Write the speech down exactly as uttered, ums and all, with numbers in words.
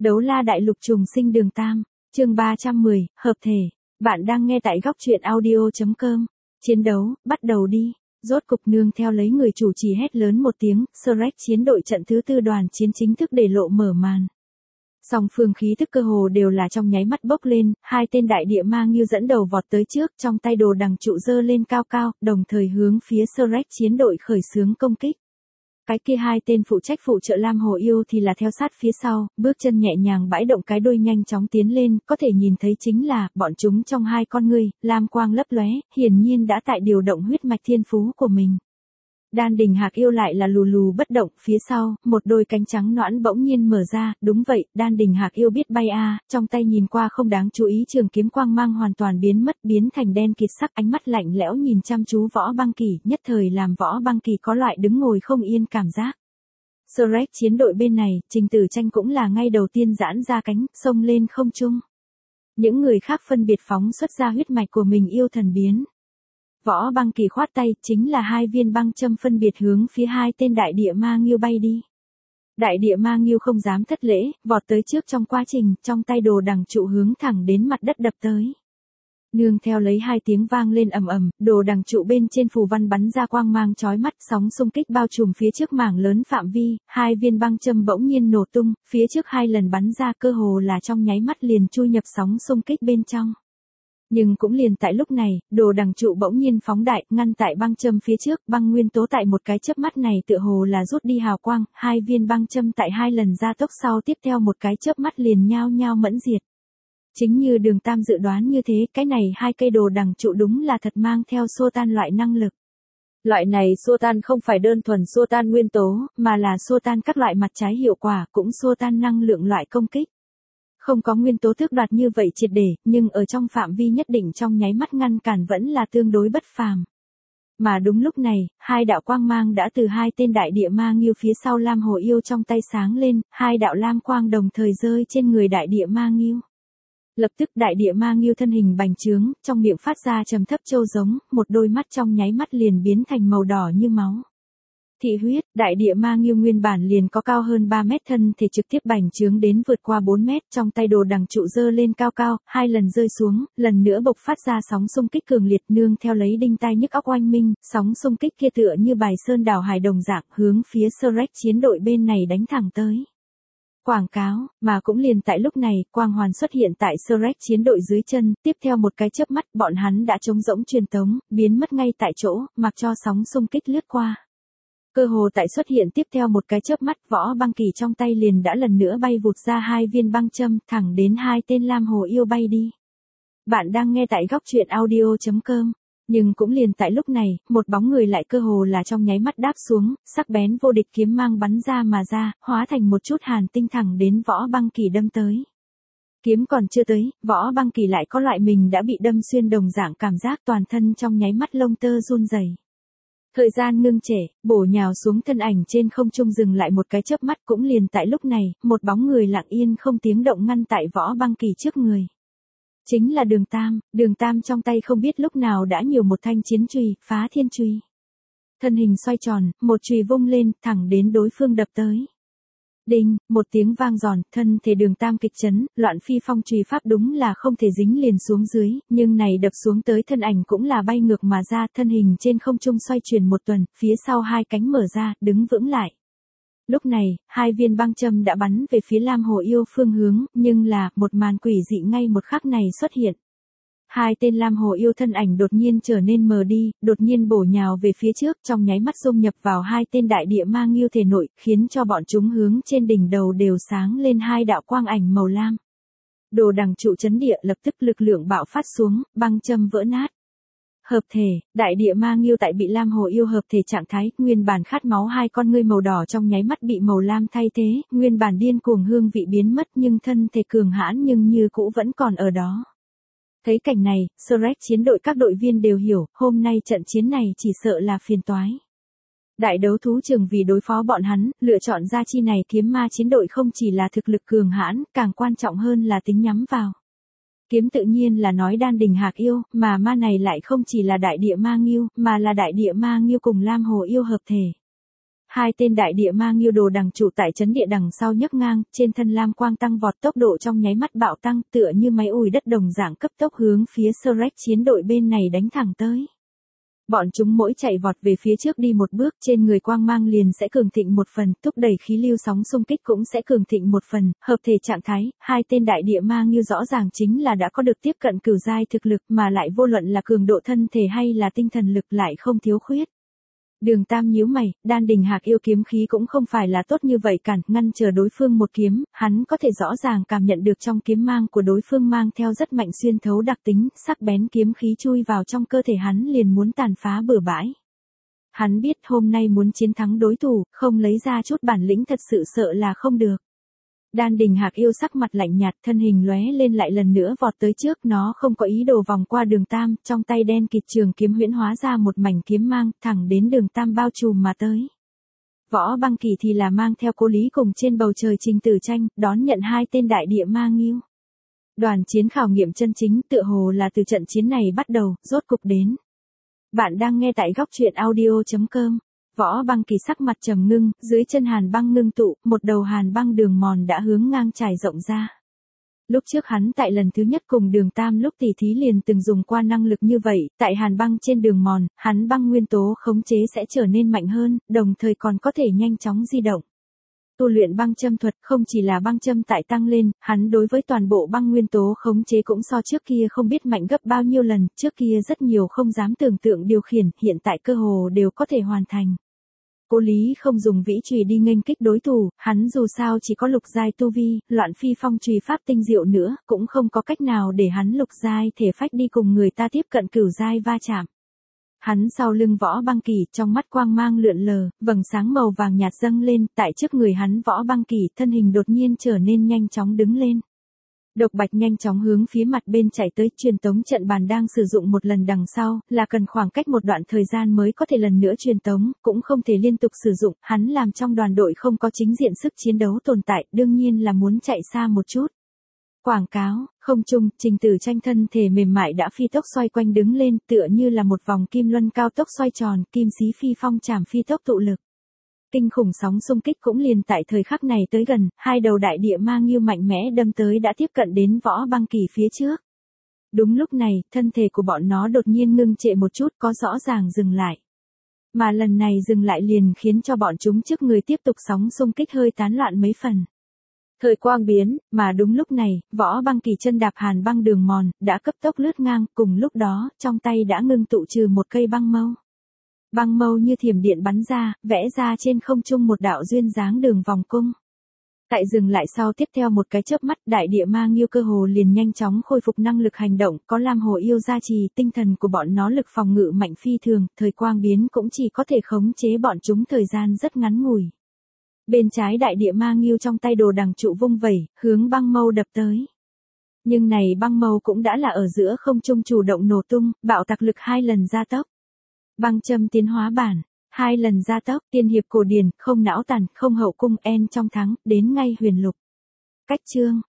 Đấu la đại lục trùng sinh đường tam, chương ba trăm mười, hợp thể. Bạn đang nghe tại góc truyện audio.com. Chiến đấu, bắt đầu đi. Rốt cục nương theo lấy người chủ trì hét lớn một tiếng, Shrek chiến đội trận thứ tư đoàn chiến chính thức để lộ mở màn. Song phương khí tức cơ hồ đều là trong nháy mắt bốc lên, hai tên đại địa ma nghiêu dẫn đầu vọt tới trước, trong tay đồ đằng trụ giơ lên cao cao, đồng thời hướng phía Shrek chiến đội khởi xướng công kích. Cái kia hai tên phụ trách phụ trợ Lam Hồ Yêu thì là theo sát phía sau, bước chân nhẹ nhàng bãi động cái đuôi nhanh chóng tiến lên, có thể nhìn thấy chính là, bọn chúng trong hai con ngươi, lam quang lấp lóe, hiển nhiên đã tại điều động huyết mạch thiên phú của mình. Đan Đình Hạc Yêu lại là lù lù bất động, phía sau, một đôi cánh trắng nõn bỗng nhiên mở ra, đúng vậy, Đan Đình Hạc Yêu biết bay a, trong tay nhìn qua không đáng chú ý trường kiếm quang mang hoàn toàn biến mất, biến thành đen kịt sắc, ánh mắt lạnh lẽo nhìn chăm chú Võ Băng Kỳ, nhất thời làm Võ Băng Kỳ có loại đứng ngồi không yên cảm giác. Shrek chiến đội bên này, Trình Tử Tranh cũng là ngay đầu tiên giãn ra cánh, xông lên không trung. Những người khác phân biệt phóng xuất ra huyết mạch của mình yêu thần biến. Võ Băng Kỳ khoát tay, chính là hai viên băng châm phân biệt hướng phía hai tên đại địa ma nghiêu bay đi. Đại địa ma nghiêu không dám thất lễ, vọt tới trước trong quá trình, trong tay đồ đằng trụ hướng thẳng đến mặt đất đập tới. Nương theo lấy hai tiếng vang lên ầm ầm, đồ đằng trụ bên trên phù văn bắn ra quang mang chói mắt, sóng xung kích bao trùm phía trước mảng lớn phạm vi, hai viên băng châm bỗng nhiên nổ tung, phía trước hai lần bắn ra cơ hồ là trong nháy mắt liền chui nhập sóng xung kích bên trong. Nhưng cũng liền tại lúc này, đồ đằng trụ bỗng nhiên phóng đại, ngăn tại băng châm phía trước, băng nguyên tố tại một cái chớp mắt này tựa hồ là rút đi hào quang, hai viên băng châm tại hai lần gia tốc sau tiếp theo một cái chớp mắt liền nhao nhao mẫn diệt. Chính như Đường Tam dự đoán như thế, cái này hai cây đồ đằng trụ đúng là thật mang theo xua tan loại năng lực. Loại này xua tan không phải đơn thuần xua tan nguyên tố, mà là xua tan các loại mặt trái hiệu quả, cũng xua tan năng lượng loại công kích. Không có nguyên tố tước đoạt như vậy triệt để, nhưng ở trong phạm vi nhất định trong nháy mắt ngăn cản vẫn là tương đối bất phàm. Mà đúng lúc này, hai đạo quang mang đã từ hai tên đại địa ma nghiêu phía sau Lam Hồ Yêu trong tay sáng lên, hai đạo lam quang đồng thời rơi trên người đại địa ma nghiêu. Lập tức đại địa ma nghiêu thân hình bành trướng, trong miệng phát ra trầm thấp trâu giống, một đôi mắt trong nháy mắt liền biến thành màu đỏ như máu. Thị huyết, đại địa ma nghiêu nguyên bản liền có cao hơn ba mét thân thể trực tiếp bành trướng đến vượt qua bốn mét, trong tay đồ đằng trụ giơ lên cao cao, hai lần rơi xuống, lần nữa bộc phát ra sóng xung kích cường liệt nương theo lấy đinh tai nhức óc oanh minh, sóng xung kích kia tựa như bài sơn đảo hải đồng dạng hướng phía Shrek chiến đội bên này đánh thẳng tới. Quảng cáo, mà cũng liền tại lúc này, quang hoàn xuất hiện tại Shrek chiến đội dưới chân, tiếp theo một cái chớp mắt, bọn hắn đã trống rỗng truyền tống, biến mất ngay tại chỗ, mặc cho sóng xung kích lướt qua. Cơ hồ tại xuất hiện tiếp theo một cái chớp mắt, Võ Băng Kỳ trong tay liền đã lần nữa bay vụt ra hai viên băng châm, thẳng đến hai tên Lam Hồ Yêu bay đi. Bạn đang nghe tại góc truyện audio.com. Nhưng cũng liền tại lúc này, một bóng người lại cơ hồ là trong nháy mắt đáp xuống, sắc bén vô địch kiếm mang bắn ra mà ra, hóa thành một chút hàn tinh thẳng đến Võ Băng Kỳ đâm tới. Kiếm còn chưa tới, Võ Băng Kỳ lại có loại mình đã bị đâm xuyên đồng dạng cảm giác, toàn thân trong nháy mắt lông tơ run rẩy. Thời gian ngưng trệ, bổ nhào xuống thân ảnh trên không trung dừng lại một cái chớp mắt, cũng liền tại lúc này, một bóng người lặng yên không tiếng động ngăn tại Võ Băng Kỳ trước người. Chính là Đường Tam, Đường Tam trong tay không biết lúc nào đã nhiều một thanh chiến chùy, Phá Thiên Chùy. Thân hình xoay tròn, một chùy vung lên, thẳng đến đối phương đập tới. Đinh, một tiếng vang giòn, thân thể Đường Tam kịch chấn, loạn phi phong chùy pháp đúng là không thể dính liền xuống dưới, nhưng này đập xuống tới thân ảnh cũng là bay ngược mà ra, thân hình trên không trung xoay chuyển một tuần, phía sau hai cánh mở ra, đứng vững lại. Lúc này, hai viên băng châm đã bắn về phía Lam Hồ Yêu phương hướng, nhưng là, một màn quỷ dị ngay một khắc này xuất hiện. Hai tên Lam Hồ Yêu thân ảnh đột nhiên trở nên mờ đi, đột nhiên bổ nhào về phía trước, trong nháy mắt xông nhập vào hai tên đại địa ma nghiêu thể nội, khiến cho bọn chúng hướng trên đỉnh đầu đều sáng lên hai đạo quang ảnh màu lam. Đồ đằng trụ chấn địa lập tức lực lượng bạo phát xuống, băng châm vỡ nát. Hợp thể, đại địa ma nghiêu tại bị Lam Hồ Yêu hợp thể trạng thái, nguyên bản khát máu hai con ngươi màu đỏ trong nháy mắt bị màu lam thay thế, nguyên bản điên cuồng hương vị biến mất nhưng thân thể cường hãn nhưng như cũ vẫn còn ở đó. Thấy cảnh này, Shrek chiến đội các đội viên đều hiểu, hôm nay trận chiến này chỉ sợ là phiền toái. Đại đấu thú trường vì đối phó bọn hắn, lựa chọn ra chi này kiếm ma chiến đội không chỉ là thực lực cường hãn, càng quan trọng hơn là tính nhắm vào. Kiếm tự nhiên là nói Đan Đình Hạc Yêu, mà ma này lại không chỉ là đại địa ma nghiêu, mà là đại địa ma nghiêu cùng Lam Hồ Yêu hợp thể. hai tên đại địa ma nghiêu đồ đằng trụ tại chấn địa đằng sau nhấc ngang, trên thân lam quang tăng vọt, tốc độ trong nháy mắt bạo tăng, tựa như máy ủi đất đồng dạng cấp tốc hướng phía Shrek chiến đội bên này đánh thẳng tới. Bọn chúng mỗi chạy vọt về phía trước đi một bước, trên người quang mang liền sẽ cường thịnh một phần, thúc đẩy khí lưu sóng xung kích cũng sẽ cường thịnh một phần, hợp thể trạng thái, hai tên đại địa ma nghiêu rõ ràng chính là đã có được tiếp cận cửu giai thực lực, mà lại vô luận là cường độ thân thể hay là tinh thần lực lại không thiếu khuyết. Đường Tam nhíu mày, đan đình hạc yêu kiếm khí cũng không phải là tốt như vậy cản, ngăn chờ đối phương một kiếm, hắn có thể rõ ràng cảm nhận được trong kiếm mang của đối phương mang theo rất mạnh xuyên thấu đặc tính, sắc bén kiếm khí chui vào trong cơ thể hắn liền muốn tàn phá bừa bãi. Hắn biết hôm nay muốn chiến thắng đối thủ, không lấy ra chút bản lĩnh thật sự sợ là không được. Đan đình hạc yêu sắc mặt lạnh nhạt, thân hình lóe lên lại lần nữa vọt tới trước, nó không có ý đồ vòng qua Đường Tam, trong tay đen kịt trường kiếm huyễn hóa ra một mảnh kiếm mang, thẳng đến Đường Tam bao trùm mà tới. Võ Băng Kỳ thì là mang theo Cố Lý cùng trên bầu trời Trình Tử Tranh, đón nhận hai tên đại địa ma nghiêu. Đoàn chiến khảo nghiệm chân chính tựa hồ là từ trận chiến này bắt đầu, rốt cục đến. Bạn đang nghe tại góc truyện audio chấm com. Võ Băng Kỳ sắc mặt trầm ngưng, dưới chân hàn băng ngưng tụ, một đầu hàn băng đường mòn đã hướng ngang trải rộng ra. Lúc trước hắn tại lần thứ nhất cùng Đường Tam lúc tỉ thí liền từng dùng qua năng lực như vậy, tại hàn băng trên đường mòn, hắn băng nguyên tố khống chế sẽ trở nên mạnh hơn, đồng thời còn có thể nhanh chóng di động. Tu luyện băng châm thuật không chỉ là băng châm tại tăng lên, hắn đối với toàn bộ băng nguyên tố khống chế cũng so trước kia không biết mạnh gấp bao nhiêu lần, trước kia rất nhiều không dám tưởng tượng điều khiển, hiện tại cơ hồ đều có thể hoàn thành. Cố Lý không dùng vĩ chùy đi nghênh kích đối thủ, hắn dù sao chỉ có lục giai tu vi, loạn phi phong chùy pháp tinh diệu nữa, cũng không có cách nào để hắn lục giai thể phách đi cùng người ta tiếp cận cửu giai va chạm. Hắn sau lưng Võ Băng Kỳ, trong mắt quang mang lượn lờ, vầng sáng màu vàng nhạt dâng lên, tại trước người hắn Võ Băng Kỳ, thân hình đột nhiên trở nên nhanh chóng đứng lên. Độc Bạch nhanh chóng hướng phía mặt bên chạy tới, truyền tống trận bàn đang sử dụng một lần đằng sau, là cần khoảng cách một đoạn thời gian mới có thể lần nữa truyền tống, cũng không thể liên tục sử dụng, hắn làm trong đoàn đội không có chính diện sức chiến đấu tồn tại, đương nhiên là muốn chạy xa một chút. Quảng cáo, không trung, Trình Tử Tranh thân thể mềm mại đã phi tốc xoay quanh đứng lên, tựa như là một vòng kim luân cao tốc xoay tròn, kim xí phi phong trảm phi tốc tụ lực. Kinh khủng sóng xung kích cũng liền tại thời khắc này tới gần, hai đầu đại địa ma nghiêu mạnh mẽ đâm tới đã tiếp cận đến Võ Băng Kỳ phía trước. Đúng lúc này, thân thể của bọn nó đột nhiên ngưng trệ một chút, có rõ ràng dừng lại. Mà lần này dừng lại liền khiến cho bọn chúng trước người tiếp tục sóng xung kích hơi tán loạn mấy phần. Thời quang biến, mà đúng lúc này, Võ Băng Kỳ chân đạp hàn băng đường mòn, đã cấp tốc lướt ngang, cùng lúc đó, trong tay đã ngưng tụ trừ một cây băng mâu. Băng mâu như thiểm điện bắn ra, vẽ ra trên không trung một đạo duyên dáng đường vòng cung. Tại dừng lại sau tiếp theo một cái chớp mắt, đại địa ma nghiêu cơ hồ liền nhanh chóng khôi phục năng lực hành động, có Lam Hồ yêu gia trì, tinh thần của bọn nó lực phòng ngự mạnh phi thường, thời quang biến cũng chỉ có thể khống chế bọn chúng thời gian rất ngắn ngủi. Bên trái đại địa ma nghiêu trong tay đồ đằng trụ vung vẩy, hướng băng mâu đập tới. Nhưng này băng mâu cũng đã là ở giữa không trung chủ động nổ tung, bạo tạc lực hai lần gia tốc. Băng châm tiến hóa bản, hai lần gia tốc, tiên hiệp cổ điển, không não tàn, không hậu cung en trong thắng, đến ngay huyền lục. Cách chương,